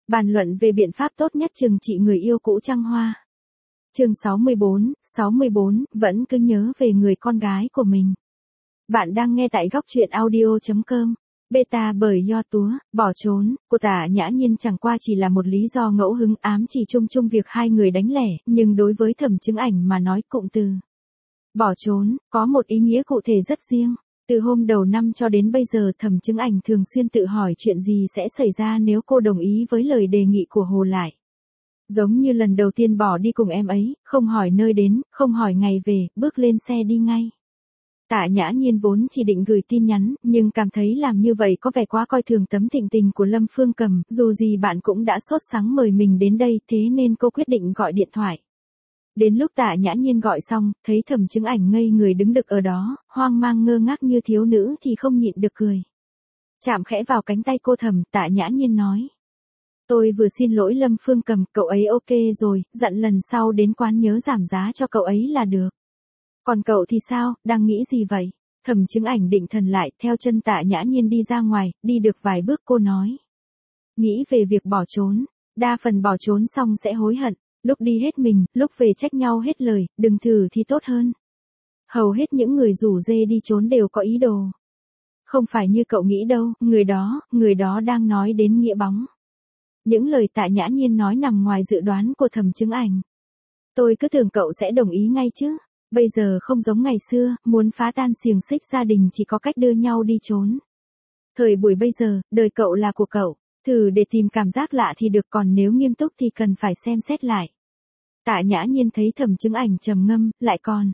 Bàn luận về biện pháp tốt nhất trừng trị người yêu cũ trăng hoa. Chương 64, vẫn cứ nhớ về người con gái của mình. Bạn đang nghe tại góc truyện audio.com. Beta bởi Do Túa, bỏ trốn, của Tạ Nhã Nhiên chẳng qua chỉ là một lý do ngẫu hứng ám chỉ chung chung việc hai người đánh lẻ, nhưng đối với Thẩm Chứng Ảnh mà nói cụm từ bỏ trốn, có một ý nghĩa cụ thể rất riêng. Từ hôm đầu năm cho đến bây giờ Thẩm Chứng Ảnh thường xuyên tự hỏi chuyện gì sẽ xảy ra nếu cô đồng ý với lời đề nghị của Hồ Lại. Giống như lần đầu tiên bỏ đi cùng em ấy, không hỏi nơi đến, không hỏi ngày về, bước lên xe đi ngay. Tạ Nhã Nhiên vốn chỉ định gửi tin nhắn, nhưng cảm thấy làm như vậy có vẻ quá coi thường tấm thịnh tình của Lâm Phương Cầm, dù gì bạn cũng đã sốt sắng mời mình đến đây, thế nên cô quyết định gọi điện thoại. Đến lúc Tạ Nhã Nhiên gọi xong, thấy Thẩm Chứng Ảnh ngây người đứng đực ở đó, hoang mang ngơ ngác như thiếu nữ thì không nhịn được cười. Chạm khẽ vào cánh tay cô Thẩm, Tạ Nhã Nhiên nói: "Tôi vừa xin lỗi Lâm Phương Cầm, cậu ấy ok rồi, dặn lần sau đến quán nhớ giảm giá cho cậu ấy là được. Còn cậu thì sao, đang nghĩ gì vậy?" Thẩm Chứng Ảnh định thần lại, theo chân Tạ Nhã Nhiên đi ra ngoài, đi được vài bước cô nói: "Nghĩ về việc bỏ trốn, đa phần bỏ trốn xong sẽ hối hận, lúc đi hết mình, lúc về trách nhau hết lời, đừng thử thì tốt hơn. Hầu hết những người rủ dê đi trốn đều có ý đồ. Không phải như cậu nghĩ đâu, người đó đang nói đến nghĩa bóng." Những lời Tạ Nhã Nhiên nói nằm ngoài dự đoán của Thẩm Chứng Ảnh. "Tôi cứ tưởng cậu sẽ đồng ý ngay chứ. Bây giờ không giống ngày xưa, muốn phá tan xiềng xích gia đình chỉ có cách đưa nhau đi trốn. Thời buổi bây giờ, đời cậu là của cậu, thử để tìm cảm giác lạ thì được, còn nếu nghiêm túc thì cần phải xem xét lại." Tạ Nhã Nhiên thấy Thẩm Chứng Ảnh trầm ngâm, lại còn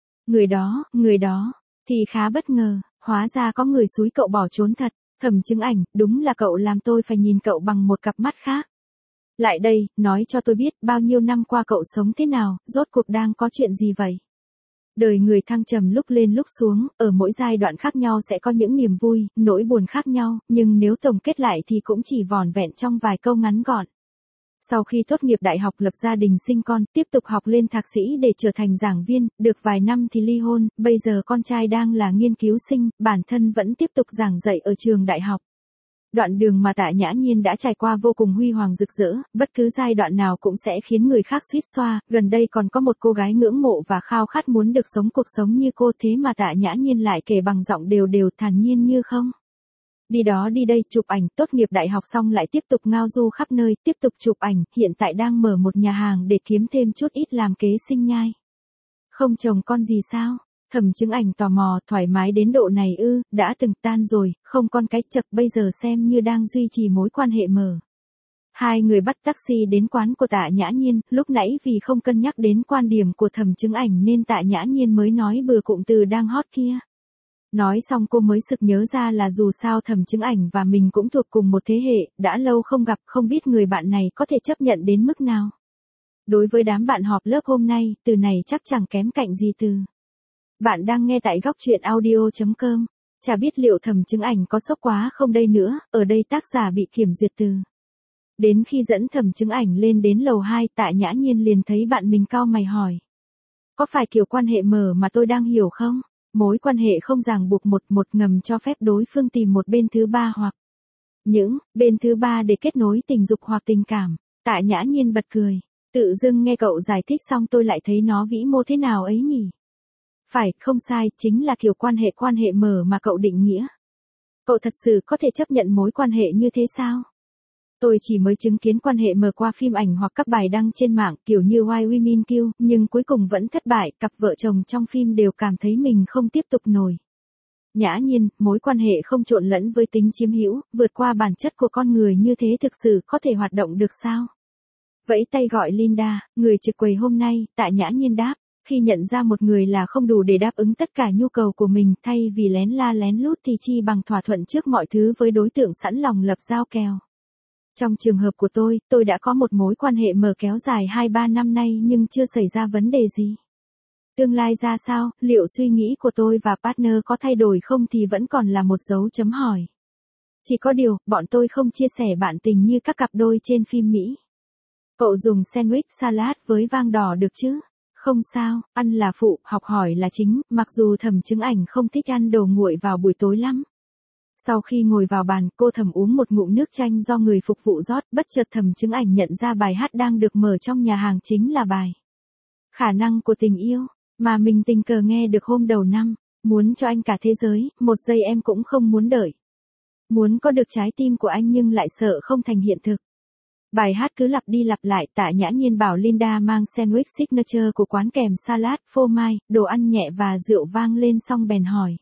người đó, thì khá bất ngờ, hóa ra có người xúi cậu bỏ trốn thật. Thẩm Chứng Ảnh, đúng là cậu làm tôi phải nhìn cậu bằng một cặp mắt khác. Lại đây, nói cho tôi biết bao nhiêu năm qua cậu sống thế nào, rốt cuộc đang có chuyện gì vậy? Đời người thăng trầm lúc lên lúc xuống, ở mỗi giai đoạn khác nhau sẽ có những niềm vui, nỗi buồn khác nhau, nhưng nếu tổng kết lại thì cũng chỉ vỏn vẹn trong vài câu ngắn gọn. Sau khi tốt nghiệp đại học lập gia đình sinh con, tiếp tục học lên thạc sĩ để trở thành giảng viên, được vài năm thì ly hôn, bây giờ con trai đang là nghiên cứu sinh, bản thân vẫn tiếp tục giảng dạy ở trường đại học. Đoạn đường mà Tạ Nhã Nhiên đã trải qua vô cùng huy hoàng rực rỡ, bất cứ giai đoạn nào cũng sẽ khiến người khác suýt xoa, gần đây còn có một cô gái ngưỡng mộ và khao khát muốn được sống cuộc sống như cô, thế mà Tạ Nhã Nhiên lại kể bằng giọng đều đều thản nhiên như không. Đi đó đi đây, chụp ảnh, tốt nghiệp đại học xong lại tiếp tục ngao du khắp nơi, tiếp tục chụp ảnh, hiện tại đang mở một nhà hàng để kiếm thêm chút ít làm kế sinh nhai. Không chồng con gì sao? Thẩm Chứng Ảnh tò mò, thoải mái đến độ này ư? Đã từng tan rồi, không con cái chập, bây giờ xem như đang duy trì mối quan hệ mở. Hai người bắt taxi đến quán của Tạ Nhã Nhiên, lúc nãy vì không cân nhắc đến quan điểm của Thẩm Chứng Ảnh nên Tạ Nhã Nhiên mới nói bừa cụm từ đang hot kia. Nói xong cô mới sực nhớ ra là dù sao Thẩm Chứng Ảnh và mình cũng thuộc cùng một thế hệ, đã lâu không gặp, không biết người bạn này có thể chấp nhận đến mức nào. Đối với đám bạn họp lớp hôm nay, từ này chắc chẳng kém cạnh gì từ. Bạn đang nghe tại góc truyện audio.com. Chả biết liệu Thẩm Chứng Ảnh có sốc quá không đây nữa, ở đây tác giả bị kiểm duyệt từ. Đến khi dẫn Thẩm Chứng Ảnh lên đến lầu 2, Tạ Nhã Nhiên liền thấy bạn mình cau mày hỏi: "Có phải kiểu quan hệ mở mà tôi đang hiểu không? Mối quan hệ không ràng buộc một ngầm cho phép đối phương tìm một bên thứ ba hoặc những bên thứ ba để kết nối tình dục hoặc tình cảm." Tạ Nhã Nhiên bật cười. Tự dưng nghe cậu giải thích xong tôi lại thấy nó vĩ mô thế nào ấy nhỉ? Phải, không sai, chính là kiểu quan hệ mở mà cậu định nghĩa. Cậu thật sự có thể chấp nhận mối quan hệ như thế sao? Tôi chỉ mới chứng kiến quan hệ mở qua phim ảnh hoặc các bài đăng trên mạng kiểu như Why Women Kill, nhưng cuối cùng vẫn thất bại, cặp vợ chồng trong phim đều cảm thấy mình không tiếp tục nổi. Nhã Nhiên, mối quan hệ không trộn lẫn với tính chiếm hữu, vượt qua bản chất của con người như thế thực sự có thể hoạt động được sao? Vẫy tay gọi Linda, người trực quầy hôm nay, Tạ Nhã Nhiên đáp. Khi nhận ra một người là không đủ để đáp ứng tất cả nhu cầu của mình, thay vì lén la lén lút thì chi bằng thỏa thuận trước mọi thứ với đối tượng sẵn lòng lập giao kèo. Trong trường hợp của tôi đã có một mối quan hệ mở kéo dài 2-3 năm nay nhưng chưa xảy ra vấn đề gì. Tương lai ra sao, liệu suy nghĩ của tôi và partner có thay đổi không thì vẫn còn là một dấu chấm hỏi. Chỉ có điều, bọn tôi không chia sẻ bạn tình như các cặp đôi trên phim Mỹ. Cậu dùng sandwich salad với vang đỏ được chứ? Không sao, ăn là phụ, học hỏi là chính, mặc dù Thẩm Chứng Ảnh không thích ăn đồ nguội vào buổi tối lắm. Sau khi ngồi vào bàn, cô thầm uống một ngụm nước chanh do người phục vụ rót, bất chợt Thẩm Chứng Ảnh nhận ra bài hát đang được mở trong nhà hàng chính là bài Khả năng của tình yêu, mà mình tình cờ nghe được hôm đầu năm. Muốn cho anh cả thế giới, một giây em cũng không muốn đợi. Muốn có được trái tim của anh nhưng lại sợ không thành hiện thực. Bài hát cứ lặp đi lặp lại. Tạ Nhã Nhiên bảo Linda mang sandwich signature của quán kèm salad, phô mai, đồ ăn nhẹ và rượu vang lên xong bèn hỏi.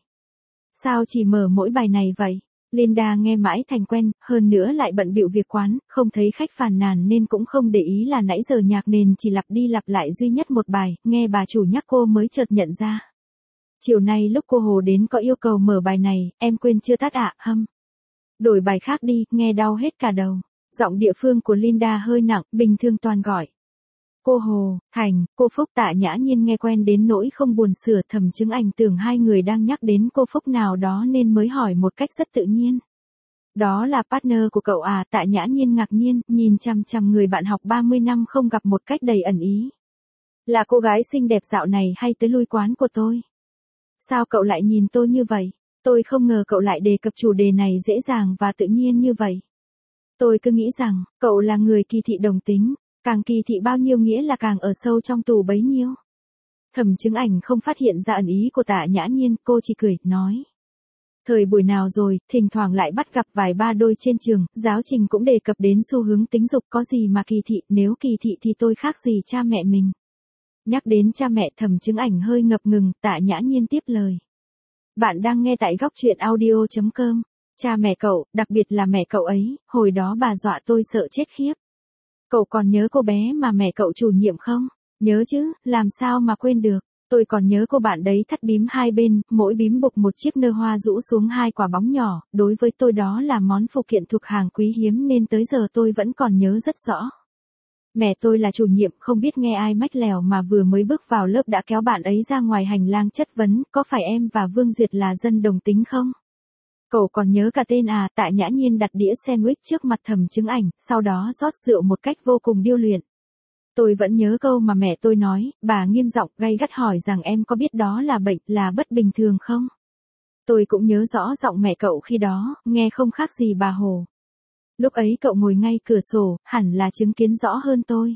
Sao chỉ mở mỗi bài này vậy? Linda nghe mãi thành quen, hơn nữa lại bận bịu việc quán, không thấy khách phàn nàn nên cũng không để ý là nãy giờ nhạc nền chỉ lặp đi lặp lại duy nhất một bài, nghe bà chủ nhắc cô mới chợt nhận ra. Chiều nay lúc cô Hồ đến có yêu cầu mở bài này, em quên chưa tắt ạ, hâm. Đổi bài khác đi, nghe đau hết cả đầu. Giọng địa phương của Linda hơi nặng, bình thường toàn gọi. Cô Hồ, Thành, cô Phúc. Tạ Nhã Nhiên nghe quen đến nỗi không buồn sửa. Thẩm Chứng Ảnh tưởng hai người đang nhắc đến cô Phúc nào đó nên mới hỏi một cách rất tự nhiên. Đó là partner của cậu à? Tạ Nhã Nhiên ngạc nhiên, nhìn chằm chằm người bạn học 30 năm không gặp một cách đầy ẩn ý. Là cô gái xinh đẹp dạo này hay tới lui quán của tôi? Sao cậu lại nhìn tôi như vậy? Tôi không ngờ cậu lại đề cập chủ đề này dễ dàng và tự nhiên như vậy. Tôi cứ nghĩ rằng, cậu là người kỳ thị đồng tính, càng kỳ thị bao nhiêu nghĩa là càng ở sâu trong tù bấy nhiêu. Thẩm Chứng Ảnh không phát hiện ra ẩn ý của Tạ Nhã Nhiên, cô chỉ cười, nói. Thời buổi nào rồi, thỉnh thoảng lại bắt gặp vài ba đôi trên trường, giáo trình cũng đề cập đến xu hướng tính dục, có gì mà kỳ thị, nếu kỳ thị thì tôi khác gì cha mẹ mình. Nhắc đến cha mẹ, Thẩm Chứng Ảnh hơi ngập ngừng. Tạ Nhã Nhiên tiếp lời. Bạn đang nghe tại góc truyện audio.com. Cha mẹ cậu, đặc biệt là mẹ cậu ấy, hồi đó bà dọa tôi sợ chết khiếp. Cậu còn nhớ cô bé mà mẹ cậu chủ nhiệm không? Nhớ chứ, làm sao mà quên được. Tôi còn nhớ cô bạn đấy thắt bím hai bên, mỗi bím buộc một chiếc nơ hoa rũ xuống hai quả bóng nhỏ, đối với tôi đó là món phụ kiện thuộc hàng quý hiếm nên tới giờ tôi vẫn còn nhớ rất rõ. Mẹ tôi là chủ nhiệm, không biết nghe ai mách lèo mà vừa mới bước vào lớp đã kéo bạn ấy ra ngoài hành lang chất vấn, có phải em và Vương Duyệt là dân đồng tính không? Cậu còn nhớ cả tên à? Tạ Nhã Nhiên đặt đĩa sandwich trước mặt Thẩm Chứng Ảnh, sau đó rót rượu một cách vô cùng điêu luyện. Tôi vẫn nhớ câu mà mẹ tôi nói, bà nghiêm giọng gay gắt hỏi rằng em có biết đó là bệnh, là bất bình thường không? Tôi cũng nhớ rõ giọng mẹ cậu khi đó, nghe không khác gì bà Hồ. Lúc ấy cậu ngồi ngay cửa sổ, hẳn là chứng kiến rõ hơn tôi.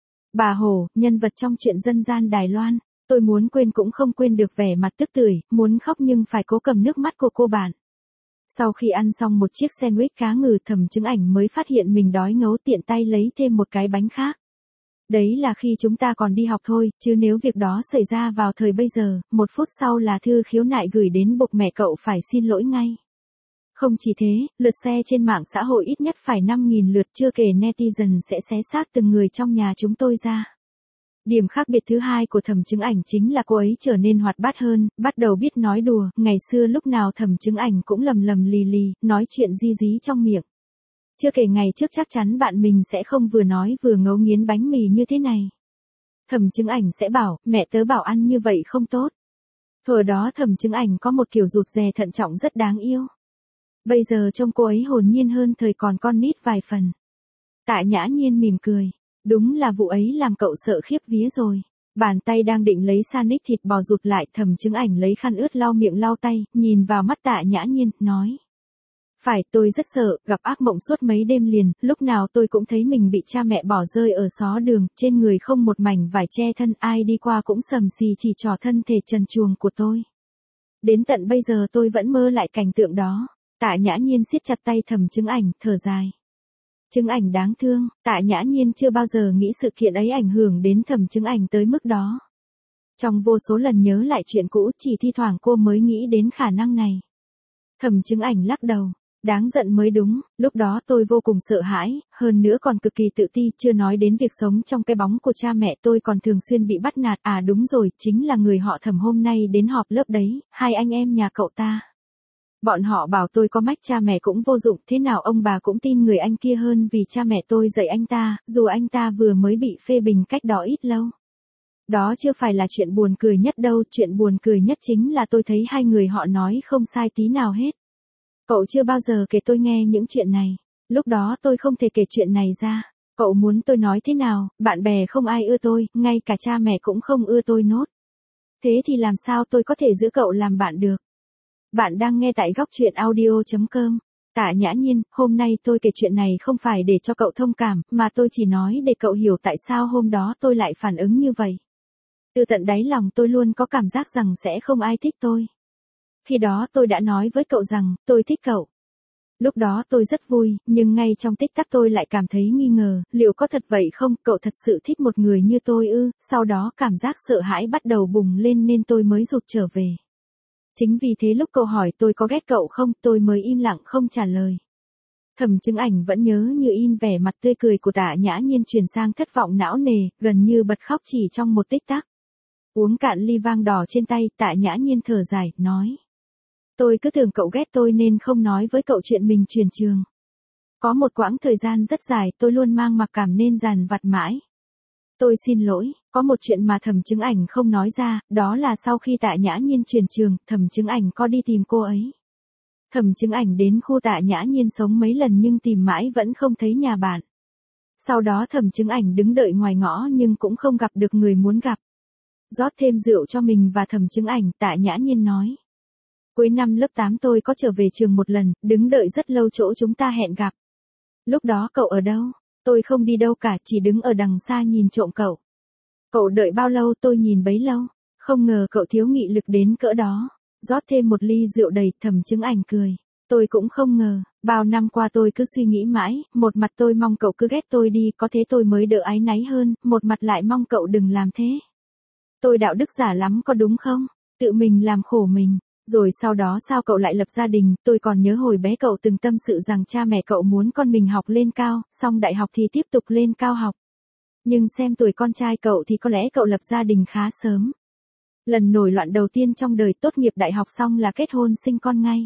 Bà Hồ, nhân vật trong truyện dân gian Đài Loan, tôi muốn quên cũng không quên được vẻ mặt tức tưởi, muốn khóc nhưng phải cố cầm nước mắt của cô bạn. Sau khi ăn xong một chiếc sandwich cá ngừ, Thẩm Chứng Ảnh mới phát hiện mình đói ngấu, tiện tay lấy thêm một cái bánh khác. Đấy là khi chúng ta còn đi học thôi, chứ nếu việc đó xảy ra vào thời bây giờ, 1 phút sau là thư khiếu nại gửi đến buộc mẹ cậu phải xin lỗi ngay. Không chỉ thế, lượt share trên mạng xã hội ít nhất phải 5.000 lượt, chưa kể netizen sẽ xé xác từng người trong nhà chúng tôi ra. Điểm khác biệt thứ hai của Thẩm Chứng Ảnh chính là cô ấy trở nên hoạt bát hơn, bắt đầu biết nói đùa. Ngày xưa lúc nào Thẩm Chứng Ảnh cũng lầm lầm lì lì, nói chuyện di dí trong miệng. Chưa kể ngày trước chắc chắn bạn mình sẽ không vừa nói vừa ngấu nghiến bánh mì như thế này. Thẩm Chứng Ảnh sẽ bảo, mẹ tớ bảo ăn như vậy không tốt. Thời đó Thẩm Chứng Ảnh có một kiểu rụt rè thận trọng rất đáng yêu. Bây giờ trông cô ấy hồn nhiên hơn thời còn con nít vài phần. Tạ Nhã Nhiên mỉm cười. Đúng là vụ ấy làm cậu sợ khiếp vía rồi. Bàn tay đang định lấy sandwich thịt bò rụt lại, Thẩm Chứng Ảnh lấy khăn ướt lau miệng lau tay, nhìn vào mắt Tạ Nhã Nhiên, nói. Phải, tôi rất sợ, gặp ác mộng suốt mấy đêm liền, lúc nào tôi cũng thấy mình bị cha mẹ bỏ rơi ở xó đường, trên người không một mảnh vải che thân, ai đi qua cũng sầm xì chỉ trỏ thân thể trần truồng của tôi. Đến tận bây giờ tôi vẫn mơ lại cảnh tượng đó. Tạ Nhã Nhiên siết chặt tay Thẩm Chứng Ảnh, thở dài. Chứng Ảnh đáng thương, Tạ Nhã Nhiên chưa bao giờ nghĩ sự kiện ấy ảnh hưởng đến Thẩm Chứng Ảnh tới mức đó. Trong vô số lần nhớ lại chuyện cũ, chỉ thi thoảng cô mới nghĩ đến khả năng này. Thẩm Chứng Ảnh lắc đầu. Đáng giận mới đúng, lúc đó tôi vô cùng sợ hãi, hơn nữa còn cực kỳ tự ti, chưa nói đến việc sống trong cái bóng của cha mẹ, tôi còn thường xuyên bị bắt nạt. À đúng rồi, chính là người họ Thẩm hôm nay đến họp lớp đấy, hai anh em nhà cậu ta. Bọn họ bảo tôi có mách cha mẹ cũng vô dụng, thế nào ông bà cũng tin người anh kia hơn vì cha mẹ tôi dạy anh ta, dù anh ta vừa mới bị phê bình cách đó ít lâu. Đó chưa phải là chuyện buồn cười nhất đâu, chuyện buồn cười nhất chính là tôi thấy hai người họ nói không sai tí nào hết. Cậu chưa bao giờ kể tôi nghe những chuyện này, lúc đó tôi không thể kể chuyện này ra. Cậu muốn tôi nói thế nào, bạn bè không ai ưa tôi, ngay cả cha mẹ cũng không ưa tôi nốt. Thế thì làm sao tôi có thể giữ cậu làm bạn được? Bạn đang nghe tại góc truyện audio.com. Tạ Nhã Nhiên, hôm nay tôi kể chuyện này không phải để cho cậu thông cảm, mà tôi chỉ nói để cậu hiểu tại sao hôm đó tôi lại phản ứng như vậy. Từ tận đáy lòng tôi luôn có cảm giác rằng sẽ không ai thích tôi. Khi đó tôi đã nói với cậu rằng, tôi thích cậu. Lúc đó tôi rất vui, nhưng ngay trong tích tắc tôi lại cảm thấy nghi ngờ, liệu có thật vậy không, cậu thật sự thích một người như tôi ư, sau đó cảm giác sợ hãi bắt đầu bùng lên nên tôi mới rụt trở về. Chính vì thế lúc cậu hỏi tôi có ghét cậu không, tôi mới im lặng không trả lời. Thẩm Chứng Ảnh vẫn nhớ như in vẻ mặt tươi cười của Tạ Nhã Nhiên chuyển sang thất vọng não nề, gần như bật khóc chỉ trong một tích tắc. Uống cạn ly vang đỏ trên tay, Tạ Nhã Nhiên thở dài, nói. Tôi cứ tưởng cậu ghét tôi nên không nói với cậu chuyện mình chuyển trường. Có một quãng thời gian rất dài tôi luôn mang mặc cảm nên dằn vặt mãi. Tôi xin lỗi, có một chuyện mà Thẩm Chứng Ảnh không nói ra, đó là sau khi Tạ Nhã Nhiên chuyển trường, Thẩm Chứng Ảnh có đi tìm cô ấy. Thẩm Chứng Ảnh đến khu Tạ Nhã Nhiên sống mấy lần nhưng tìm mãi vẫn không thấy nhà bạn. Sau đó Thẩm Chứng Ảnh đứng đợi ngoài ngõ nhưng cũng không gặp được người muốn gặp. Rót thêm rượu cho mình và Thẩm Chứng Ảnh, Tạ Nhã Nhiên nói. Cuối năm lớp 8 tôi có trở về trường một lần, đứng đợi rất lâu chỗ chúng ta hẹn gặp. Lúc đó cậu ở đâu? Tôi không đi đâu cả, chỉ đứng ở đằng xa nhìn trộm cậu. Cậu đợi bao lâu tôi nhìn bấy lâu, không ngờ cậu thiếu nghị lực đến cỡ đó. Rót thêm một ly rượu đầy, Thẩm Chứng Ảnh cười. Tôi cũng không ngờ, bao năm qua tôi cứ suy nghĩ mãi, một mặt tôi mong cậu cứ ghét tôi đi, có thế tôi mới đỡ áy náy hơn, một mặt lại mong cậu đừng làm thế. Tôi đạo đức giả lắm có đúng không? Tự mình làm khổ mình. Rồi sau đó sao cậu lại lập gia đình, tôi còn nhớ hồi bé cậu từng tâm sự rằng cha mẹ cậu muốn con mình học lên cao, xong đại học thì tiếp tục lên cao học. Nhưng xem tuổi con trai cậu thì có lẽ cậu lập gia đình khá sớm. Lần nổi loạn đầu tiên trong đời, tốt nghiệp đại học xong là kết hôn sinh con ngay.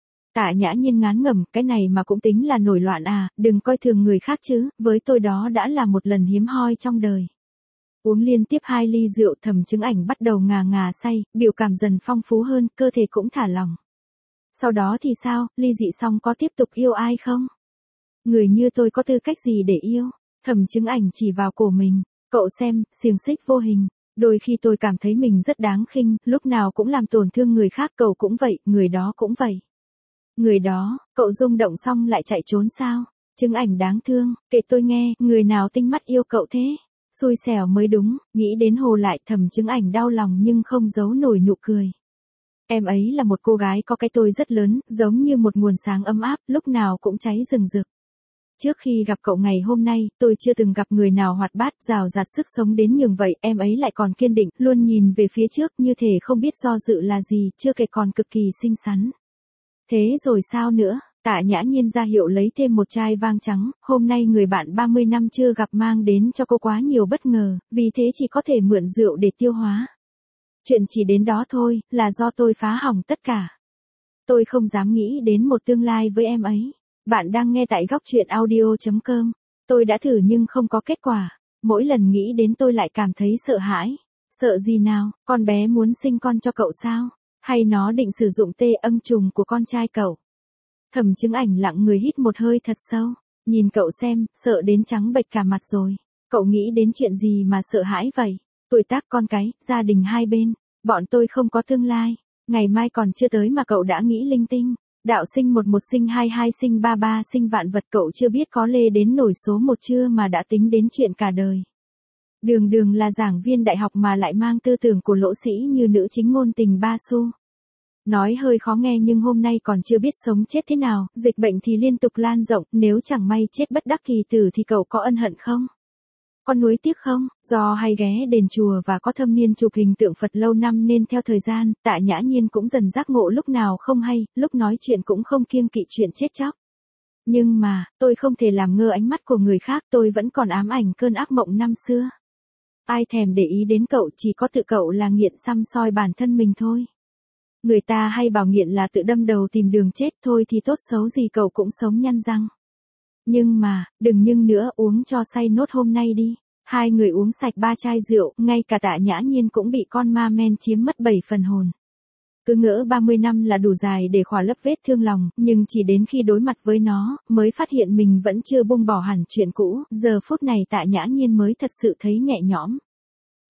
Tạ Nhã Nhiên ngán ngẩm, cái này mà cũng tính là nổi loạn à, đừng coi thường người khác chứ, với tôi đó đã là một lần hiếm hoi trong đời. Uống liên tiếp 2 ly rượu, Thẩm Chứng Ảnh bắt đầu ngà ngà say, biểu cảm dần phong phú hơn, cơ thể cũng thả lỏng. Sau đó thì sao, ly dị xong có tiếp tục yêu ai không? Người như tôi có tư cách gì để yêu? Thẩm Chứng Ảnh chỉ vào cổ mình, cậu xem, xiềng xích vô hình. Đôi khi tôi cảm thấy mình rất đáng khinh, lúc nào cũng làm tổn thương người khác, cậu cũng vậy, người đó cũng vậy. Người đó, cậu rung động xong lại chạy trốn sao? Chứng Ảnh đáng thương, kể tôi nghe, người nào tinh mắt yêu cậu thế? Xui xẻo mới đúng, nghĩ đến Hồ lại, Thẩm Chứng Ảnh đau lòng nhưng không giấu nổi nụ cười. Em ấy là một cô gái có cái tôi rất lớn, giống như một nguồn sáng ấm áp, lúc nào cũng cháy rừng rực. Trước khi gặp cậu ngày hôm nay, tôi chưa từng gặp người nào hoạt bát, rào rạt sức sống đến nhường vậy, em ấy lại còn kiên định, luôn nhìn về phía trước như thể không biết do dự là gì, chưa kể còn cực kỳ xinh xắn. Thế rồi sao nữa? Tạ Nhã Nhiên ra hiệu lấy thêm một chai vang trắng, hôm nay người bạn 30 năm chưa gặp mang đến cho cô quá nhiều bất ngờ, vì thế chỉ có thể mượn rượu để tiêu hóa. Chuyện chỉ đến đó thôi, là do tôi phá hỏng tất cả. Tôi không dám nghĩ đến một tương lai với em ấy. Bạn đang nghe tại góc truyện audio.com. Tôi đã thử nhưng không có kết quả. Mỗi lần nghĩ đến tôi lại cảm thấy sợ hãi. Sợ gì nào, con bé muốn sinh con cho cậu sao? Hay nó định sử dụng tê âm trùng của con trai cậu? Thẩm Chứng Ảnh lặng người hít một hơi thật sâu. Nhìn cậu xem, sợ đến trắng bệch cả mặt rồi. Cậu nghĩ đến chuyện gì mà sợ hãi vậy? Tuổi tác con cái, gia đình hai bên. Bọn tôi không có tương lai. Ngày mai còn chưa tới mà cậu đã nghĩ linh tinh. Đạo sinh 11 sinh 22 sinh 33 sinh vạn vật, cậu chưa biết có lê đến nổi số 1 chưa mà đã tính đến chuyện cả đời. Đường đường là giảng viên đại học mà lại mang tư tưởng của lỗ sĩ như nữ chính ngôn tình ba xu. Nói hơi khó nghe nhưng hôm nay còn chưa biết sống chết thế nào, dịch bệnh thì liên tục lan rộng, nếu chẳng may chết bất đắc kỳ tử thì cậu có ân hận không? Có nuối tiếc không? Do hay ghé đền chùa và có thâm niên chụp hình tượng Phật lâu năm nên theo thời gian, Tạ Nhã Nhiên cũng dần giác ngộ lúc nào không hay, lúc nói chuyện cũng không kiêng kỵ chuyện chết chóc. Nhưng mà, tôi không thể làm ngơ ánh mắt của người khác, tôi vẫn còn ám ảnh cơn ác mộng năm xưa. Ai thèm để ý đến cậu, chỉ có tự cậu là nghiện săm soi bản thân mình thôi. Người ta hay bảo nghiện là tự đâm đầu tìm đường chết, thôi thì tốt xấu gì cậu cũng sống nhăn răng. Nhưng mà, đừng nhưng nữa, uống cho say nốt hôm nay đi. Hai người uống sạch 3 chai rượu, ngay cả Tạ Nhã Nhiên cũng bị con ma men chiếm mất 7 phần hồn. Cứ ngỡ 30 năm là đủ dài để khỏa lấp vết thương lòng, nhưng chỉ đến khi đối mặt với nó, mới phát hiện mình vẫn chưa buông bỏ hẳn chuyện cũ, giờ phút này Tạ Nhã Nhiên mới thật sự thấy nhẹ nhõm.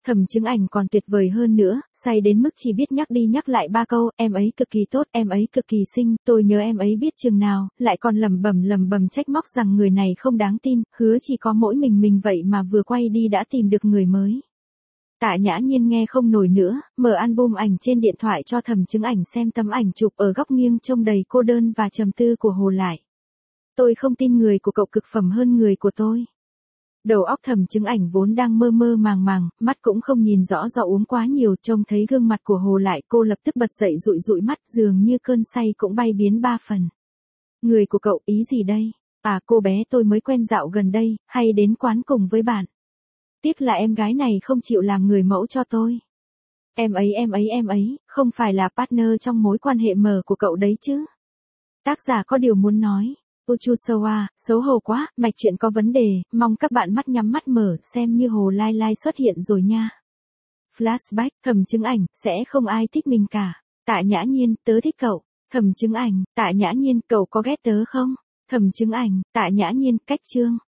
Thẩm Chứng Ảnh còn tuyệt vời hơn nữa, say đến mức chỉ biết nhắc đi nhắc lại 3 câu, em ấy cực kỳ tốt, em ấy cực kỳ xinh, tôi nhớ em ấy biết chừng nào, lại còn lẩm bẩm trách móc rằng người này không đáng tin, hứa chỉ có mỗi mình vậy mà vừa quay đi đã tìm được người mới. Tạ Nhã Nhiên nghe không nổi nữa, mở album ảnh trên điện thoại cho Thẩm Chứng Ảnh xem tấm ảnh chụp ở góc nghiêng trông đầy cô đơn và trầm tư của Hồ Lại. Tôi không tin người của cậu cực phẩm hơn người của tôi. Đầu óc Thẩm Chứng Ảnh vốn đang mơ màng, mắt cũng không nhìn rõ do uống quá nhiều, trông thấy gương mặt của Hồ Lại, cô lập tức bật dậy dụi mắt, dường như cơn say cũng bay biến 3 phần. Người của cậu ý gì đây? À, cô bé tôi mới quen dạo gần đây, hay đến quán cùng với bạn. Tiếc là em gái này không chịu làm người mẫu cho tôi. Em ấy, không phải là partner trong mối quan hệ mờ của cậu đấy chứ? Tác giả có điều muốn nói. Uchusawa, xấu hổ quá, mạch truyện có vấn đề, mong các bạn mắt nhắm mắt mở, xem như Hồ Lai Lai xuất hiện rồi nha. Flashback, Thẩm Chứng Ảnh, sẽ không ai thích mình cả. Tạ Nhã Nhiên, tớ thích cậu. Thẩm Chứng Ảnh, Tạ Nhã Nhiên, cậu có ghét tớ không? Thẩm Chứng Ảnh, Tạ Nhã Nhiên, cách chương.